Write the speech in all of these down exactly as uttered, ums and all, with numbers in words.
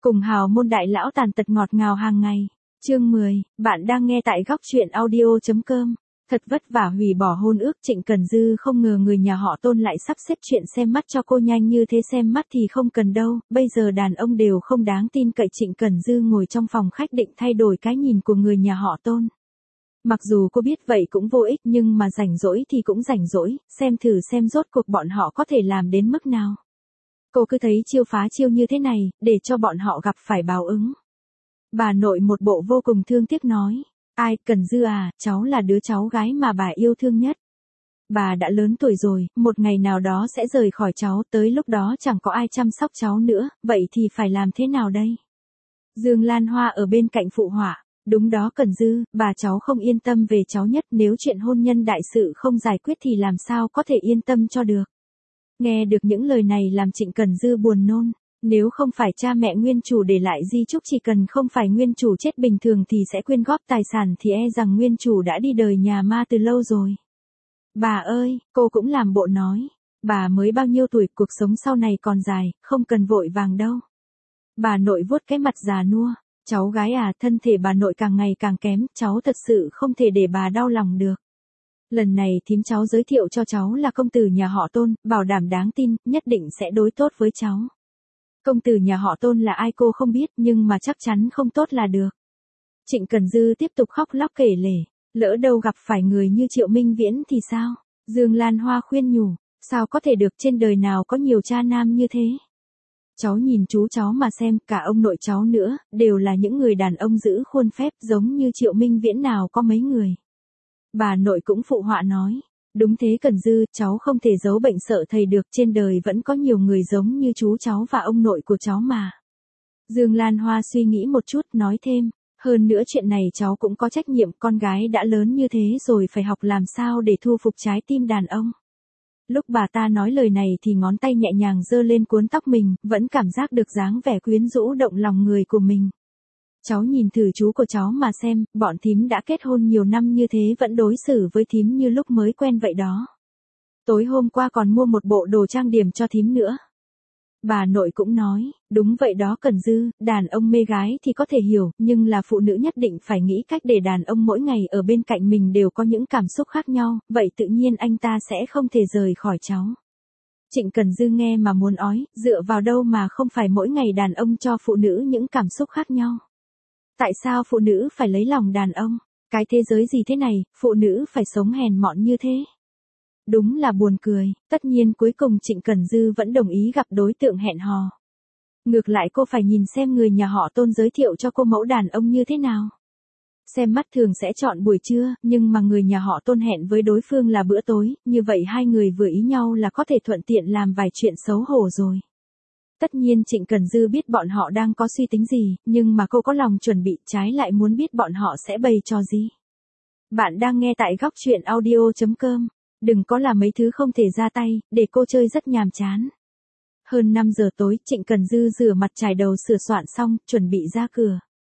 Cùng hào môn đại lão tàn tật ngọt ngào hàng ngày. Chương mười, bạn đang nghe tại góc truyện audio.com. Thật vất vả hủy bỏ hôn ước Trịnh Cần Dư không ngờ người nhà họ Tôn lại sắp xếp chuyện xem mắt cho cô nhanh như thế. Xem mắt thì không cần đâu, bây giờ đàn ông đều không đáng tin cậy. Trịnh Cần Dư ngồi trong phòng khách định thay đổi cái nhìn của người nhà họ Tôn. Mặc dù cô biết vậy cũng vô ích nhưng mà rảnh rỗi thì cũng rảnh rỗi, xem thử xem rốt cuộc bọn họ có thể làm đến mức nào. Cô cứ thấy chiêu phá chiêu như thế này, để cho bọn họ gặp phải báo ứng. Bà nội một bộ vô cùng thương tiếc nói, ai, Cần Dư à, cháu là đứa cháu gái mà bà yêu thương nhất. Bà đã lớn tuổi rồi, một ngày nào đó sẽ rời khỏi cháu, tới lúc đó chẳng có ai chăm sóc cháu nữa, vậy thì phải làm thế nào đây? Dương Lan Hoa ở bên cạnh phụ họa, đúng đó Cần Dư, bà cháu không yên tâm về cháu nhất, nếu chuyện hôn nhân đại sự không giải quyết thì làm sao có thể yên tâm cho được. Nghe được những lời này làm Trịnh Cần Dư buồn nôn, nếu không phải cha mẹ nguyên chủ để lại di chúc, chỉ cần không phải nguyên chủ chết bình thường thì sẽ quyên góp tài sản thì e rằng nguyên chủ đã đi đời nhà ma từ lâu rồi. Bà ơi, cô cũng làm bộ nói, bà mới bao nhiêu tuổi, cuộc sống sau này còn dài, không cần vội vàng đâu. Bà nội vuốt cái mặt già nua, cháu gái à, thân thể bà nội càng ngày càng kém, cháu thật sự không thể để bà đau lòng được. Lần này thím cháu giới thiệu cho cháu là công tử nhà họ Tôn, bảo đảm đáng tin, nhất định sẽ đối tốt với cháu. Công tử nhà họ Tôn là ai cô không biết nhưng mà chắc chắn không tốt là được. Trịnh Cần Dư tiếp tục khóc lóc kể lể, lỡ đâu gặp phải người như Triệu Minh Viễn thì sao? Dương Lan Hoa khuyên nhủ, sao có thể được, trên đời nào có nhiều cha nam như thế? Cháu nhìn chú cháu mà xem, cả ông nội cháu nữa, đều là những người đàn ông giữ khuôn phép, giống như Triệu Minh Viễn nào có mấy người. Bà nội cũng phụ họa nói, đúng thế Cần Dư, cháu không thể giấu bệnh sợ thầy được, trên đời vẫn có nhiều người giống như chú cháu và ông nội của cháu mà. Dương Lan Hoa suy nghĩ một chút nói thêm, hơn nữa chuyện này cháu cũng có trách nhiệm, con gái đã lớn như thế rồi phải học làm sao để thu phục trái tim đàn ông. Lúc bà ta nói lời này thì ngón tay nhẹ nhàng giơ lên cuốn tóc mình, vẫn cảm giác được dáng vẻ quyến rũ động lòng người của mình. Cháu nhìn thử chú của cháu mà xem, bọn thím đã kết hôn nhiều năm như thế vẫn đối xử với thím như lúc mới quen vậy đó. Tối hôm qua còn mua một bộ đồ trang điểm cho thím nữa. Bà nội cũng nói, đúng vậy đó Cần Dư, đàn ông mê gái thì có thể hiểu, nhưng là phụ nữ nhất định phải nghĩ cách để đàn ông mỗi ngày ở bên cạnh mình đều có những cảm xúc khác nhau, vậy tự nhiên anh ta sẽ không thể rời khỏi cháu. Trịnh Cần Dư nghe mà muốn ói, dựa vào đâu mà không phải mỗi ngày đàn ông cho phụ nữ những cảm xúc khác nhau. Tại sao phụ nữ phải lấy lòng đàn ông? Cái thế giới gì thế này, phụ nữ phải sống hèn mọn như thế? Đúng là buồn cười, tất nhiên cuối cùng Trịnh Cần Dư vẫn đồng ý gặp đối tượng hẹn hò. Ngược lại cô phải nhìn xem người nhà họ Tôn giới thiệu cho cô mẫu đàn ông như thế nào. Xem mắt thường sẽ chọn buổi trưa, nhưng mà người nhà họ Tôn hẹn với đối phương là bữa tối, như vậy hai người vừa ý nhau là có thể thuận tiện làm vài chuyện xấu hổ rồi. Tất nhiên Trịnh Cần Dư biết bọn họ đang có suy tính gì, nhưng mà cô có lòng chuẩn bị, trái lại muốn biết bọn họ sẽ bày trò gì. Bạn đang nghe tại góc truyện audio.com. Đừng có là mấy thứ không thể ra tay, để cô chơi rất nhàm chán. Hơn năm giờ tối, Trịnh Cần Dư rửa mặt chải đầu sửa soạn xong, chuẩn bị ra cửa.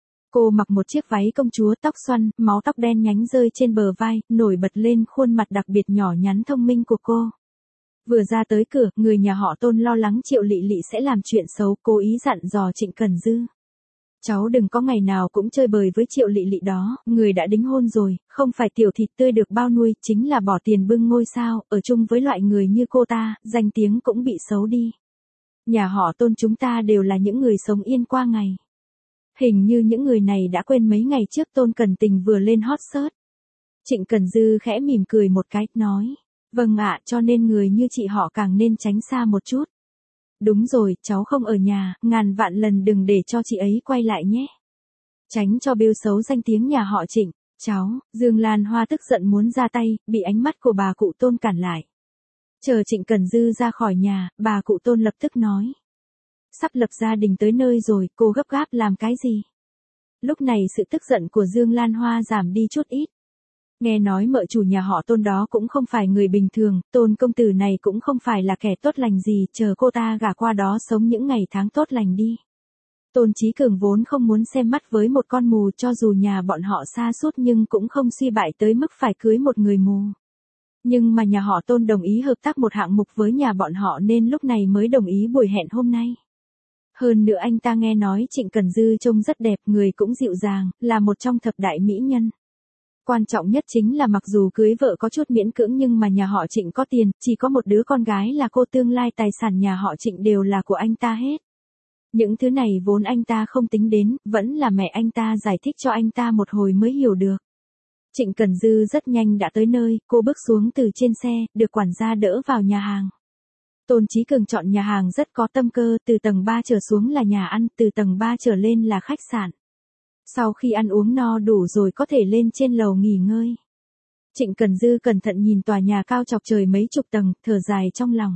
Cô mặc một chiếc váy công chúa tóc xoăn, máu tóc đen nhánh rơi trên bờ vai, nổi bật lên khuôn mặt đặc biệt nhỏ nhắn thông minh của cô. Vừa ra tới cửa, người nhà họ Tôn lo lắng Triệu Lị Lị sẽ làm chuyện xấu, cố ý dặn dò Trịnh Cần Dư. Cháu đừng có ngày nào cũng chơi bời với Triệu Lị Lị đó, người đã đính hôn rồi, không phải tiểu thịt tươi được bao nuôi, chính là bỏ tiền bưng ngôi sao, ở chung với loại người như cô ta, danh tiếng cũng bị xấu đi. Nhà họ Tôn chúng ta đều là những người sống yên qua ngày. Hình như những người này đã quên mấy ngày trước Tôn Cần Tình vừa lên hot search. Trịnh Cần Dư khẽ mỉm cười một cái, nói, vâng ạ, cho nên người như chị họ càng nên tránh xa một chút. Đúng rồi, cháu không ở nhà, ngàn vạn lần đừng để cho chị ấy quay lại nhé. Tránh cho bêu xấu danh tiếng nhà họ Trịnh. Cháu, Dương Lan Hoa tức giận muốn ra tay, bị ánh mắt của bà cụ Tôn cản lại. Chờ Trịnh Cần Dư ra khỏi nhà, bà cụ Tôn lập tức nói. Sắp lập gia đình tới nơi rồi, cô gấp gáp làm cái gì? Lúc này sự tức giận của Dương Lan Hoa giảm đi chút ít. Nghe nói mợ chủ nhà họ Tôn đó cũng không phải người bình thường, Tôn công tử này cũng không phải là kẻ tốt lành gì, chờ cô ta gả qua đó sống những ngày tháng tốt lành đi. Tôn Chí Cường vốn không muốn xem mắt với một con mù, cho dù nhà bọn họ xa sút nhưng cũng không suy bại tới mức phải cưới một người mù. Nhưng mà nhà họ Tôn đồng ý hợp tác một hạng mục với nhà bọn họ nên lúc này mới đồng ý buổi hẹn hôm nay. Hơn nữa anh ta nghe nói Trịnh Cần Dư trông rất đẹp, người cũng dịu dàng, là một trong thập đại mỹ nhân. Quan trọng nhất chính là mặc dù cưới vợ có chút miễn cưỡng nhưng mà nhà họ Trịnh có tiền, chỉ có một đứa con gái là cô, tương lai tài sản nhà họ Trịnh đều là của anh ta hết. Những thứ này vốn anh ta không tính đến, vẫn là mẹ anh ta giải thích cho anh ta một hồi mới hiểu được. Trịnh Cần Dư rất nhanh đã tới nơi, cô bước xuống từ trên xe, được quản gia đỡ vào nhà hàng. Tôn Chí Cường chọn nhà hàng rất có tâm cơ, từ tầng ba trở xuống là nhà ăn, từ tầng ba trở lên là khách sạn. Sau khi ăn uống no đủ rồi có thể lên trên lầu nghỉ ngơi. Trịnh Cần Dư cẩn thận nhìn tòa nhà cao chọc trời mấy chục tầng, thở dài trong lòng.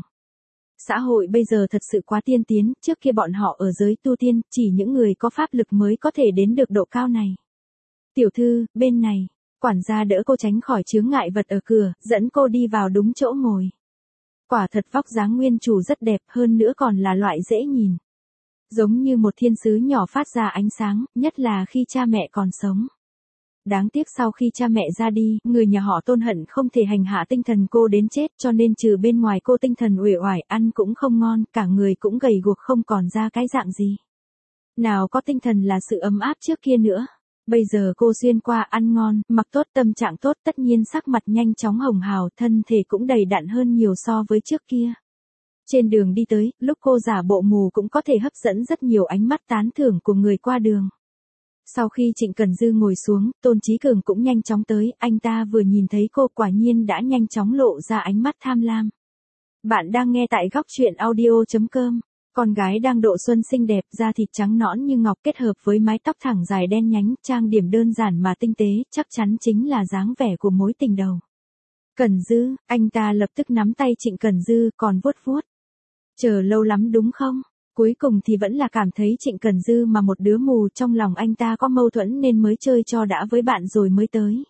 Xã hội bây giờ thật sự quá tiên tiến, trước kia bọn họ ở giới tu tiên, chỉ những người có pháp lực mới có thể đến được độ cao này. Tiểu thư, bên này, quản gia đỡ cô tránh khỏi chướng ngại vật ở cửa, dẫn cô đi vào đúng chỗ ngồi. Quả thật vóc dáng nguyên chủ rất đẹp, hơn nữa còn là loại dễ nhìn. Giống như một thiên sứ nhỏ phát ra ánh sáng, nhất là khi cha mẹ còn sống. Đáng tiếc sau khi cha mẹ ra đi, người nhà họ Tôn hận không thể hành hạ tinh thần cô đến chết, cho nên trừ bên ngoài cô tinh thần uể oải, ăn cũng không ngon, cả người cũng gầy guộc không còn ra cái dạng gì. Nào có tinh thần là sự ấm áp trước kia nữa. Bây giờ cô xuyên qua ăn ngon, mặc tốt, tâm trạng tốt, tất nhiên sắc mặt nhanh chóng hồng hào, thân thể cũng đầy đặn hơn nhiều so với trước kia. Trên đường đi tới, lúc cô giả bộ mù cũng có thể hấp dẫn rất nhiều ánh mắt tán thưởng của người qua đường. Sau khi Trịnh Cần Dư ngồi xuống, Tôn Chí Cường cũng nhanh chóng tới, anh ta vừa nhìn thấy cô quả nhiên đã nhanh chóng lộ ra ánh mắt tham lam. Bạn đang nghe tại góc truyện audio chấm com. Con gái đang độ xuân xinh đẹp, da thịt trắng nõn như ngọc kết hợp với mái tóc thẳng dài đen nhánh, trang điểm đơn giản mà tinh tế, chắc chắn chính là dáng vẻ của mối tình đầu. Cần Dư, anh ta lập tức nắm tay Trịnh Cần Dư, còn vuốt vuốt. Chờ lâu lắm đúng không? Cuối cùng thì vẫn là cảm thấy Trịnh Cần Dư mà một đứa mù, trong lòng anh ta có mâu thuẫn nên mới chơi cho đã với bạn rồi mới tới.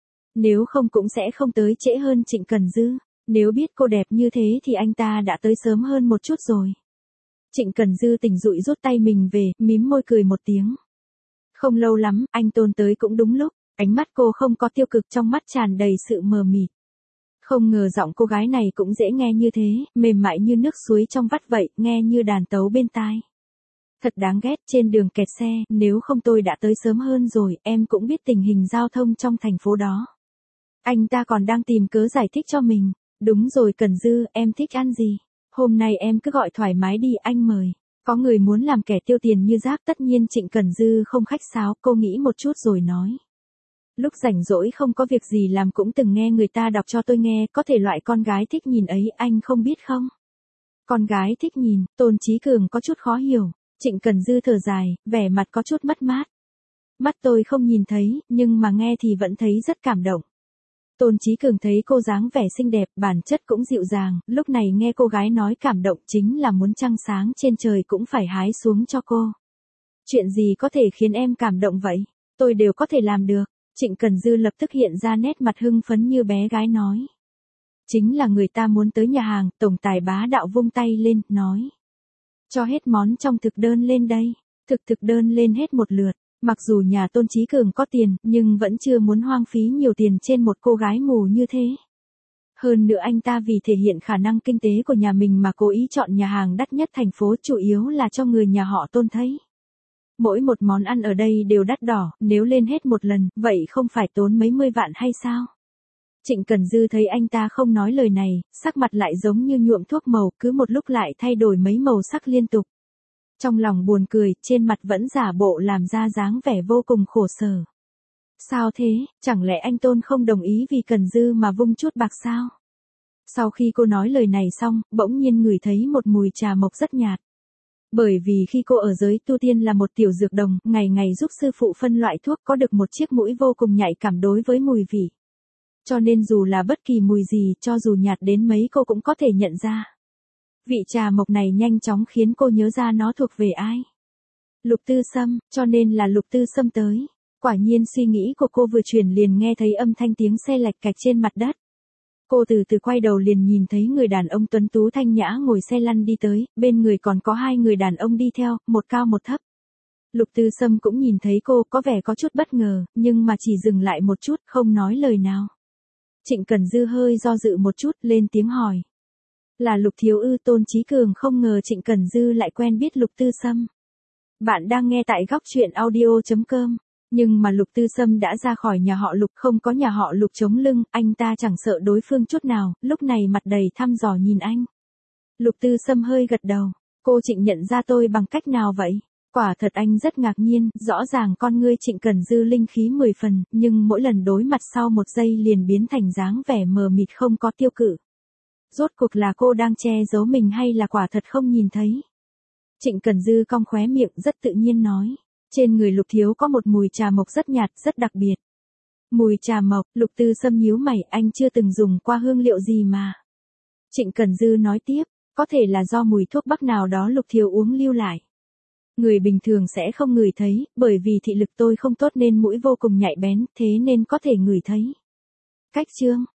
Nếu không cũng sẽ không tới trễ hơn Trịnh Cần Dư, nếu biết cô đẹp như thế thì anh ta đã tới sớm hơn một chút rồi. Trịnh Cần Dư tỉnh dụi rút tay mình về, mím môi cười một tiếng. Không lâu lắm, anh Tôn tới cũng đúng lúc, ánh mắt cô không có tiêu cực, trong mắt tràn đầy sự mờ mịt. Không ngờ giọng cô gái này cũng dễ nghe như thế, mềm mại như nước suối trong vắt vậy, nghe như đàn tấu bên tai. Thật đáng ghét, trên đường kẹt xe, nếu không tôi đã tới sớm hơn rồi, em cũng biết tình hình giao thông trong thành phố đó. Anh ta còn đang tìm cớ giải thích cho mình. Đúng rồi Cần Dư, em thích ăn gì? Hôm nay em cứ gọi thoải mái đi, anh mời. Có người muốn làm kẻ tiêu tiền như rác, tất nhiên Trịnh Cần Dư không khách sáo, cô nghĩ một chút rồi nói. Lúc rảnh rỗi không có việc gì làm cũng từng nghe người ta đọc cho tôi nghe, có thể loại con gái thích nhìn ấy, anh không biết không? Con gái thích nhìn, Tôn Chí Cường có chút khó hiểu, Trịnh Cần Dư thở dài, vẻ mặt có chút mất mát. Mắt tôi không nhìn thấy, nhưng mà nghe thì vẫn thấy rất cảm động. Tôn Chí Cường thấy cô dáng vẻ xinh đẹp, bản chất cũng dịu dàng, lúc này nghe cô gái nói cảm động chính là muốn trăng sáng trên trời cũng phải hái xuống cho cô. Chuyện gì có thể khiến em cảm động vậy? Tôi đều có thể làm được. Trịnh Cần Dư lập tức hiện ra nét mặt hưng phấn như bé gái nói. Chính là người ta muốn tới nhà hàng, tổng tài bá đạo vung tay lên, nói. Cho hết món trong thực đơn lên đây. Thực thực đơn lên hết một lượt. Mặc dù nhà Tôn Chí Cường có tiền, nhưng vẫn chưa muốn hoang phí nhiều tiền trên một cô gái mù như thế. Hơn nữa anh ta vì thể hiện khả năng kinh tế của nhà mình mà cố ý chọn nhà hàng đắt nhất thành phố, chủ yếu là cho người nhà họ Tôn thấy. Mỗi một món ăn ở đây đều đắt đỏ, nếu lên hết một lần, vậy không phải tốn mấy mươi vạn hay sao? Trịnh Cần Dư thấy anh ta không nói lời này, sắc mặt lại giống như nhuộm thuốc màu, cứ một lúc lại thay đổi mấy màu sắc liên tục. Trong lòng buồn cười, trên mặt vẫn giả bộ làm ra dáng vẻ vô cùng khổ sở. Sao thế, chẳng lẽ anh Tôn không đồng ý vì Cần Dư mà vung chút bạc sao? Sau khi cô nói lời này xong, bỗng nhiên ngửi thấy một mùi trà mộc rất nhạt. Bởi vì khi cô ở giới tu tiên là một tiểu dược đồng, ngày ngày giúp sư phụ phân loại thuốc, có được một chiếc mũi vô cùng nhạy cảm đối với mùi vị. Cho nên dù là bất kỳ mùi gì, cho dù nhạt đến mấy cô cũng có thể nhận ra. Vị trà mộc này nhanh chóng khiến cô nhớ ra nó thuộc về ai. Lục Tư Sâm, cho nên là Lục Tư Sâm tới. Quả nhiên suy nghĩ của cô vừa chuyển liền nghe thấy âm thanh tiếng xe lạch cạch trên mặt đất. Cô từ từ quay đầu liền nhìn thấy người đàn ông tuấn tú thanh nhã ngồi xe lăn đi tới, bên người còn có hai người đàn ông đi theo, một cao một thấp. Lục Tư Sâm cũng nhìn thấy cô, có vẻ có chút bất ngờ, nhưng mà chỉ dừng lại một chút, không nói lời nào. Trịnh Cần Dư hơi do dự một chút, lên tiếng hỏi. Là Lục Thiếu ư? Tôn Chí Cường không ngờ Trịnh Cần Dư lại quen biết Lục Tư Sâm. Bạn đang nghe tại góc truyện audio chấm com. Nhưng mà Lục Tư Sâm đã ra khỏi nhà họ Lục, không có nhà họ Lục chống lưng, anh ta chẳng sợ đối phương chút nào, lúc này mặt đầy thăm dò nhìn anh. Lục Tư Sâm hơi gật đầu. Cô Trịnh nhận ra tôi bằng cách nào vậy? Quả thật anh rất ngạc nhiên, rõ ràng con ngươi Trịnh Cần Dư linh khí mười phần, nhưng mỗi lần đối mặt sau một giây liền biến thành dáng vẻ mờ mịt không có tiêu cự. Rốt cuộc là cô đang che giấu mình hay là quả thật không nhìn thấy? Trịnh Cần Dư cong khóe miệng rất tự nhiên nói. Trên người Lục Thiếu có một mùi trà mộc rất nhạt, rất đặc biệt. Mùi trà mộc? Lục Tư Sâm nhíu mày, anh chưa từng dùng qua hương liệu gì mà. Trịnh Cần Dư nói tiếp, có thể là do mùi thuốc bắc nào đó Lục Thiếu uống lưu lại. Người bình thường sẽ không ngửi thấy, bởi vì thị lực tôi không tốt nên mũi vô cùng nhạy bén, thế nên có thể ngửi thấy. Cách chương,